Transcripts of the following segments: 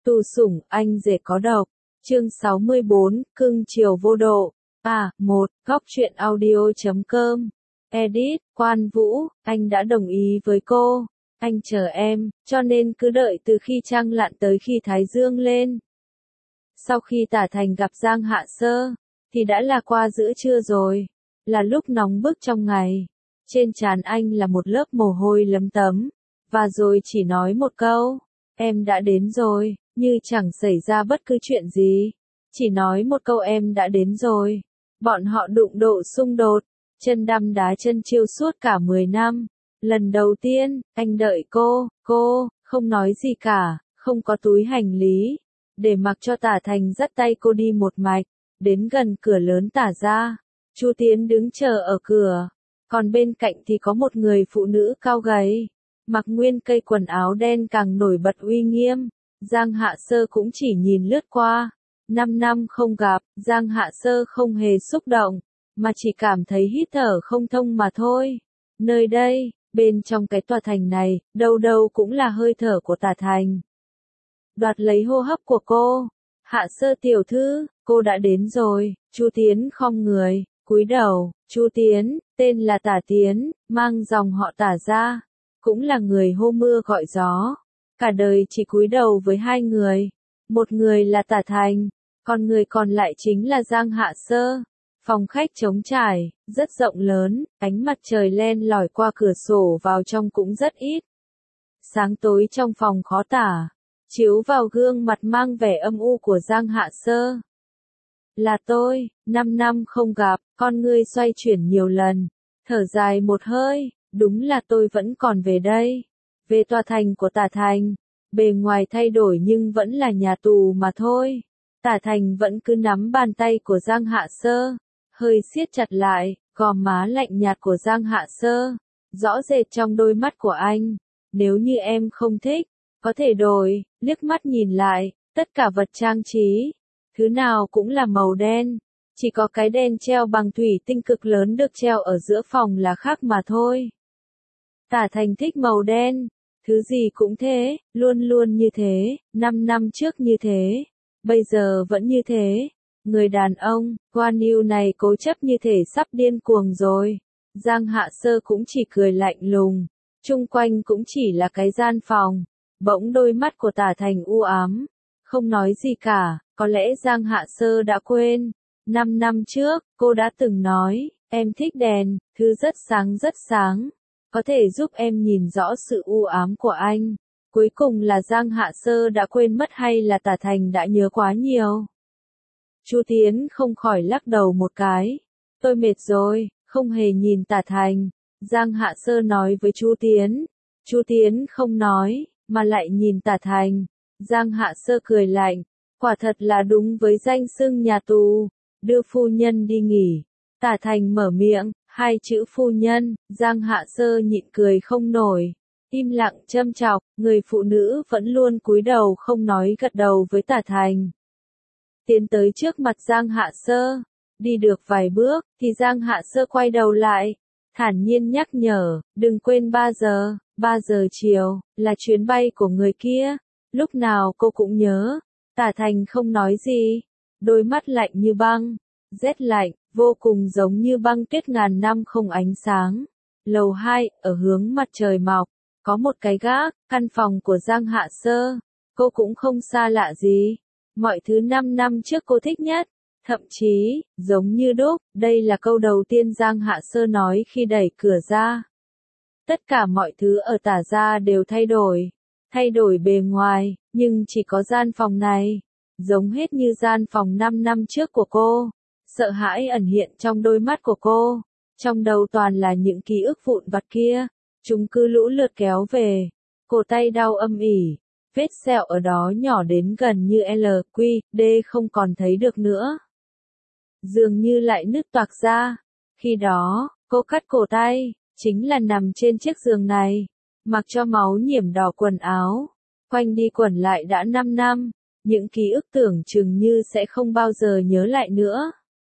Tù sủng, anh rể có độc. Chương 64, cưng chiều vô độ. Góc truyện audio.com. Edit, Quan Vũ, anh đã đồng ý với cô. Anh chờ em, cho nên cứ đợi từ khi trăng lặn tới khi thái dương lên. Sau khi Tả Thành gặp Giang Hạ Sơ, thì đã là qua giữa trưa rồi. Là lúc nóng bức trong ngày. Trên trán anh là một lớp mồ hôi lấm tấm. Và rồi chỉ nói một câu, em đã đến rồi, như chẳng xảy ra bất cứ chuyện gì. Chỉ nói một câu em đã đến rồi. Bọn họ đụng độ xung đột, chân đâm đá chân chiêu suốt cả 10 năm. Lần đầu tiên, anh đợi cô, không nói gì cả, không có túi hành lý. Để mặc cho Tả Thành dắt tay cô đi một mạch, đến gần cửa lớn Tả gia. Chu Tiến đứng chờ ở cửa, còn bên cạnh thì có một người phụ nữ cao gầy, mặc nguyên cây quần áo đen càng nổi bật uy nghiêm. Giang Hạ Sơ cũng chỉ nhìn lướt qua. 5 năm không gặp, Giang Hạ Sơ không hề xúc động, mà chỉ cảm thấy hít thở không thông mà thôi. Nơi đây, bên trong cái tòa thành này, đâu đâu cũng là hơi thở của Tả Thành. Đoạt lấy hô hấp của cô. Hạ Sơ tiểu thư, cô đã đến rồi. Chu Tiến khom người, cúi đầu. Chu Tiến, tên là Tả Tiến, mang dòng họ Tả gia, cũng là người hô mưa gọi gió. Cả đời chỉ cúi đầu với hai người. Một người là Tả Thành, còn người còn lại chính là Giang Hạ Sơ. Phòng khách trống trải, rất rộng lớn, ánh mặt trời len lỏi qua cửa sổ vào trong cũng rất ít. Sáng tối trong phòng khó tả, chiếu vào gương mặt mang vẻ âm u của Giang Hạ Sơ. Là tôi, 5 năm không gặp, con ngươi xoay chuyển nhiều lần, thở dài một hơi, đúng là tôi vẫn còn về đây. Về tòa thành của Tả Thành, bề ngoài thay đổi nhưng vẫn là nhà tù mà thôi. Tả Thành vẫn cứ nắm bàn tay của Giang Hạ Sơ, hơi siết chặt lại, gò má lạnh nhạt của Giang Hạ Sơ, rõ rệt trong đôi mắt của anh. Nếu như em không thích, có thể đổi. Liếc mắt nhìn lại, tất cả vật trang trí, thứ nào cũng là màu đen. Chỉ có cái đèn treo bằng thủy tinh cực lớn được treo ở giữa phòng là khác mà thôi. Tả Thành thích màu đen. Thứ gì cũng thế, luôn luôn như thế, 5 năm trước như thế, bây giờ vẫn như thế. Người đàn ông, Quan Yêu này cố chấp như thể sắp điên cuồng rồi. Giang Hạ Sơ cũng chỉ cười lạnh lùng, chung quanh cũng chỉ là cái gian phòng. Bỗng đôi mắt của Tả Thành u ám, không nói gì cả. Có lẽ Giang Hạ Sơ đã quên, 5 năm trước, cô đã từng nói, em thích đèn, thứ rất sáng, có thể giúp em nhìn rõ sự u ám của anh. Cuối cùng là Giang Hạ Sơ đã quên mất hay là Tả Thành đã nhớ quá nhiều? Chu Tiến không khỏi lắc đầu một cái. Tôi mệt rồi, không hề nhìn Tả Thành. Giang Hạ Sơ nói với Chu Tiến. Chu Tiến không nói, mà lại nhìn Tả Thành. Giang Hạ Sơ cười lạnh. Quả thật là đúng với danh xưng nhà tù. Đưa phu nhân đi nghỉ. Tả Thành mở miệng. Hai chữ phu nhân, Giang Hạ Sơ nhịn cười không nổi. Im lặng châm chọc, người phụ nữ vẫn luôn cúi đầu không nói gật đầu với Tả Thành. Tiến tới trước mặt Giang Hạ Sơ. Đi được vài bước, thì Giang Hạ Sơ quay đầu lại. Thản nhiên nhắc nhở, đừng quên 3 giờ chiều, là chuyến bay của người kia. Lúc nào cô cũng nhớ. Tả Thành không nói gì. Đôi mắt lạnh như băng. Rét lạnh, vô cùng giống như băng tuyết ngàn năm không ánh sáng. Lầu 2, ở hướng mặt trời mọc, có một cái gác, căn phòng của Giang Hạ Sơ. Cô cũng không xa lạ gì. Mọi thứ 5 năm trước cô thích nhất. Thậm chí, giống như đúc, đây là câu đầu tiên Giang Hạ Sơ nói khi đẩy cửa ra. Tất cả mọi thứ ở Tả gia đều thay đổi bề ngoài, nhưng chỉ có gian phòng này, giống hết như gian phòng 5 năm trước của cô. Sợ hãi ẩn hiện trong đôi mắt của cô. Trong đầu toàn là những ký ức vụn vặt kia. Chúng cứ lũ lượt kéo về. Cổ tay đau âm ỉ. Vết sẹo ở đó nhỏ đến gần như LQD không còn thấy được nữa. Dường như lại nứt toạc ra. Khi đó, cô cắt cổ tay. Chính là nằm trên chiếc giường này. Mặc cho máu nhiễm đỏ quần áo. Quanh đi quẩn lại đã 5 năm. Những ký ức tưởng chừng như sẽ không bao giờ nhớ lại nữa.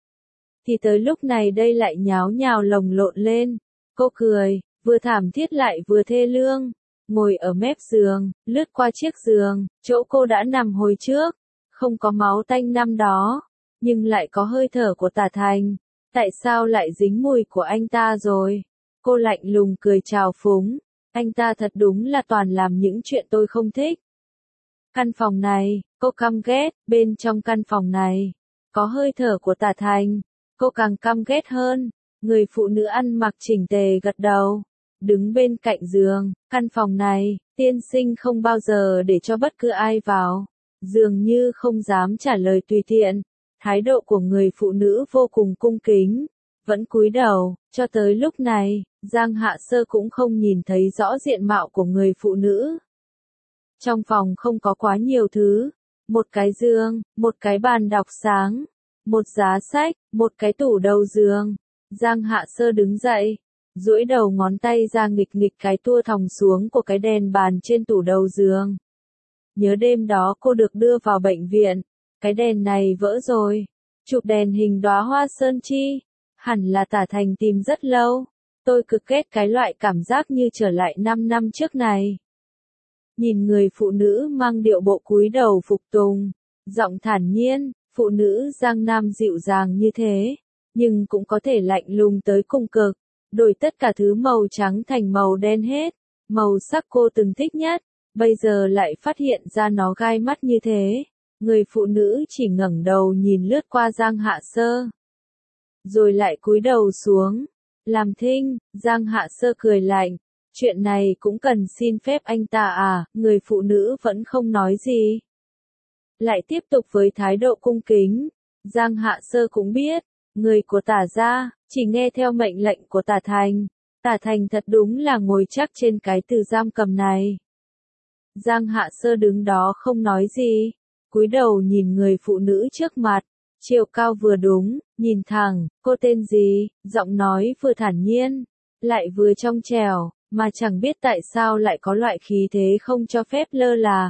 Thì tới lúc này đây lại nháo nhào lồng lộn lên. Cô cười, vừa thảm thiết lại vừa thê lương. ngồi ở mép giường, lướt qua chiếc giường, chỗ cô đã nằm hồi trước. Không có máu tanh năm đó, nhưng lại có hơi thở của Tả Thành. Tại sao lại dính mùi của anh ta rồi? Cô lạnh lùng cười trào phúng. Anh ta thật đúng là toàn làm những chuyện tôi không thích. Căn phòng này, cô căm ghét, bên trong căn phòng này, có hơi thở của Tả Thành. Cô càng căm ghét hơn. Người phụ nữ ăn mặc chỉnh tề gật đầu. Đứng bên cạnh giường, căn phòng này, tiên sinh không bao giờ để cho bất cứ ai vào. Dường như không dám trả lời tùy tiện. Thái độ của người phụ nữ vô cùng cung kính. Vẫn cúi đầu, cho tới lúc này, Giang Hạ Sơ cũng không nhìn thấy rõ diện mạo của người phụ nữ. Trong phòng không có quá nhiều thứ. Một cái giường, một cái bàn đọc sáng, một giá sách, một cái tủ đầu giường. Giang Hạ Sơ đứng dậy, duỗi đầu ngón tay ra nghịch nghịch cái tua thòng xuống của cái đèn bàn trên tủ đầu giường. Nhớ đêm đó cô được đưa vào bệnh viện, cái đèn này vỡ rồi. Chụp đèn hình đóa hoa sơn chi, hẳn là Tả Thành tìm rất lâu. Tôi cực ghét cái loại cảm giác như trở lại 5 năm trước này. Nhìn người phụ nữ mang điệu bộ cúi đầu phục tùng, giọng thản nhiên, phụ nữ Giang Nam dịu dàng như thế, nhưng cũng có thể lạnh lùng tới cùng cực, đổi tất cả thứ màu trắng thành màu đen hết, màu sắc cô từng thích nhất, bây giờ lại phát hiện ra nó gai mắt như thế. Người phụ nữ chỉ ngẩng đầu nhìn lướt qua Giang Hạ Sơ, rồi lại cúi đầu xuống. Làm thinh, Giang Hạ Sơ cười lạnh. Chuyện này cũng cần xin phép anh ta à, người phụ nữ vẫn không nói gì. Lại tiếp tục với thái độ cung kính. Giang Hạ Sơ cũng biết, người của Tả gia, chỉ nghe theo mệnh lệnh của Tả Thành. Tả Thành thật đúng là ngồi chắc trên cái từ giam cầm này. Giang Hạ Sơ đứng đó không nói gì, cúi đầu nhìn người phụ nữ trước mặt. Chiều cao vừa đúng, nhìn thẳng, cô tên gì, giọng nói vừa thản nhiên, lại vừa trong trẻo, mà chẳng biết tại sao lại có loại khí thế không cho phép lơ là.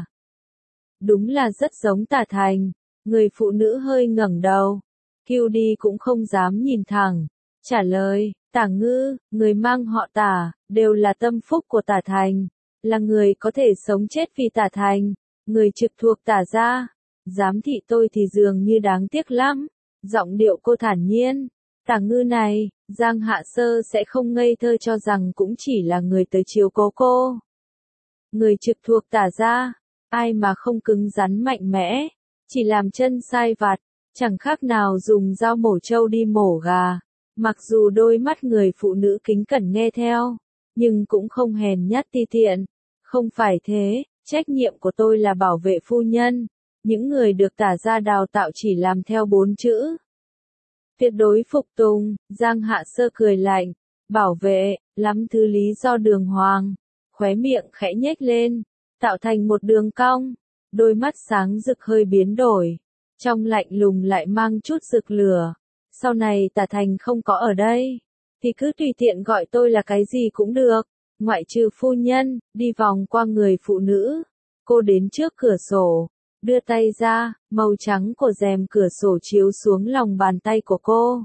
Đúng là rất giống Tả Thành. Người phụ nữ hơi ngẩng đầu, Kiêu đi cũng không dám nhìn thẳng, trả lời, Tả Ngư, người mang họ Tả, đều là tâm phúc của Tả Thành, là người có thể sống chết vì Tả Thành, người trực thuộc Tả gia. Giám thị tôi thì dường như đáng tiếc lắm. Giọng điệu cô thản nhiên. Tả Ngư này, Giang Hạ Sơ sẽ không ngây thơ cho rằng cũng chỉ là người tới chiếu cố cô. Người trực thuộc Tả gia, ai mà không cứng rắn mạnh mẽ, chỉ làm chân sai vặt, chẳng khác nào dùng dao mổ trâu đi mổ gà. Mặc dù đôi mắt người phụ nữ kính cẩn nghe theo, nhưng cũng không hèn nhát ti tiện. Không phải thế, trách nhiệm của tôi là bảo vệ phu nhân. Những người được Tả gia đào tạo chỉ làm theo 4 chữ. Tuyệt đối phục tùng. Giang Hạ Sơ cười lạnh. Bảo vệ, lắm thứ lý do đường hoàng. Khóe miệng khẽ nhếch lên, tạo thành một đường cong. Đôi mắt sáng rực hơi biến đổi. Trong lạnh lùng lại mang chút rực lửa. Sau này Tả Thành không có ở đây, thì cứ tùy tiện gọi tôi là cái gì cũng được. Ngoại trừ phu nhân. Đi vòng qua người phụ nữ. Cô đến trước cửa sổ. Đưa tay ra, màu trắng của rèm cửa sổ chiếu xuống lòng bàn tay của cô.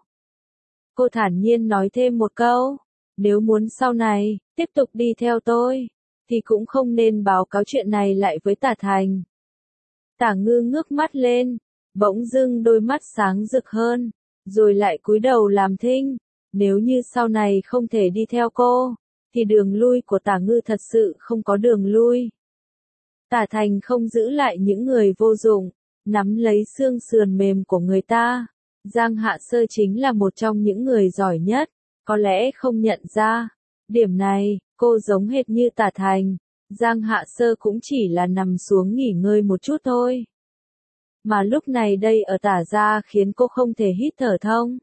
Cô thản nhiên nói thêm một câu. Nếu muốn sau này, tiếp tục đi theo tôi, thì cũng không nên báo cáo chuyện này lại với Tả Thành. Tả Ngư ngước mắt lên, bỗng dưng đôi mắt sáng rực hơn, rồi lại cúi đầu làm thinh. Nếu như sau này không thể đi theo cô, thì đường lui của Tả Ngư thật sự không có đường lui. Tả Thành không giữ lại những người vô dụng, nắm lấy xương sườn mềm của người ta. Giang Hạ Sơ chính là một trong những người giỏi nhất, có lẽ không nhận ra. Điểm này, cô giống hệt như Tả Thành. Giang Hạ Sơ cũng chỉ là nằm xuống nghỉ ngơi một chút thôi. Mà lúc này đây ở Tả gia khiến cô không thể hít thở thông.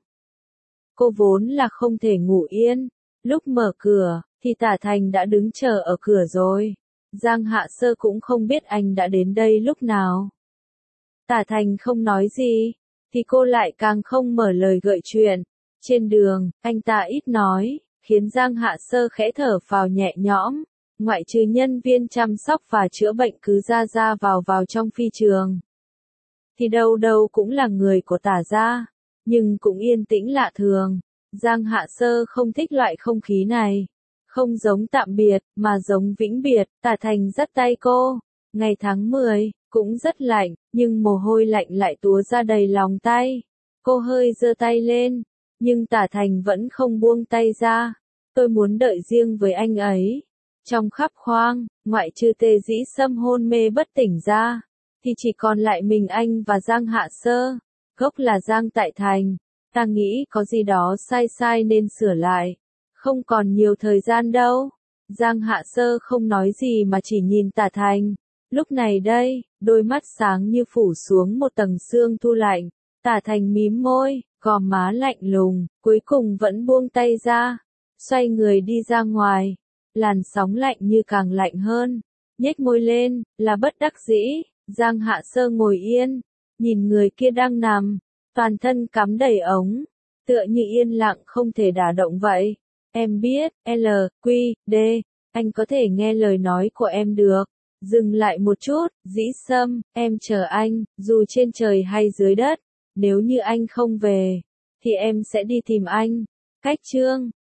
Cô vốn là không thể ngủ yên. Lúc mở cửa, thì Tả Thành đã đứng chờ ở cửa rồi. Giang Hạ Sơ cũng không biết anh đã đến đây lúc nào. Tả Thành không nói gì, thì cô lại càng không mở lời gợi chuyện. Trên đường, anh ta ít nói, khiến Giang Hạ Sơ khẽ thở phào nhẹ nhõm. Ngoại trừ nhân viên chăm sóc và chữa bệnh cứ ra ra vào trong phi trường, thì đâu đâu cũng là người của Tả gia, nhưng cũng yên tĩnh lạ thường. Giang Hạ Sơ không thích loại không khí này. Không giống tạm biệt, mà giống vĩnh biệt, Tả Thành dắt tay cô. Ngày tháng 10, cũng rất lạnh, nhưng mồ hôi lạnh lại túa ra đầy lòng tay. Cô hơi giơ tay lên, nhưng Tả Thành vẫn không buông tay ra. Tôi muốn đợi riêng với anh ấy. Trong khắp khoang, ngoại trừ Tề Dĩ Sâm hôn mê bất tỉnh ra, thì chỉ còn lại mình anh và Giang Hạ Sơ. Gốc là Giang Tại Thành. Ta nghĩ có gì đó sai sai nên sửa lại. Không còn nhiều thời gian đâu. Giang Hạ Sơ không nói gì mà chỉ nhìn Tả Thành. Lúc này đây, đôi mắt sáng như phủ xuống một tầng sương thu lạnh. Tả Thành mím môi, gò má lạnh lùng, cuối cùng vẫn buông tay ra. Xoay người đi ra ngoài. Làn sóng lạnh như càng lạnh hơn. Nhếch môi lên, là bất đắc dĩ. Giang Hạ Sơ ngồi yên, nhìn người kia đang nằm, toàn thân cắm đầy ống, tựa như yên lặng không thể đả động vậy. Em biết, L.Q.D. Anh có thể nghe lời nói của em được. Dừng lại một chút, Dĩ Sâm, em chờ anh, dù trên trời hay dưới đất. Nếu như anh không về, thì em sẽ đi tìm anh. Cách chương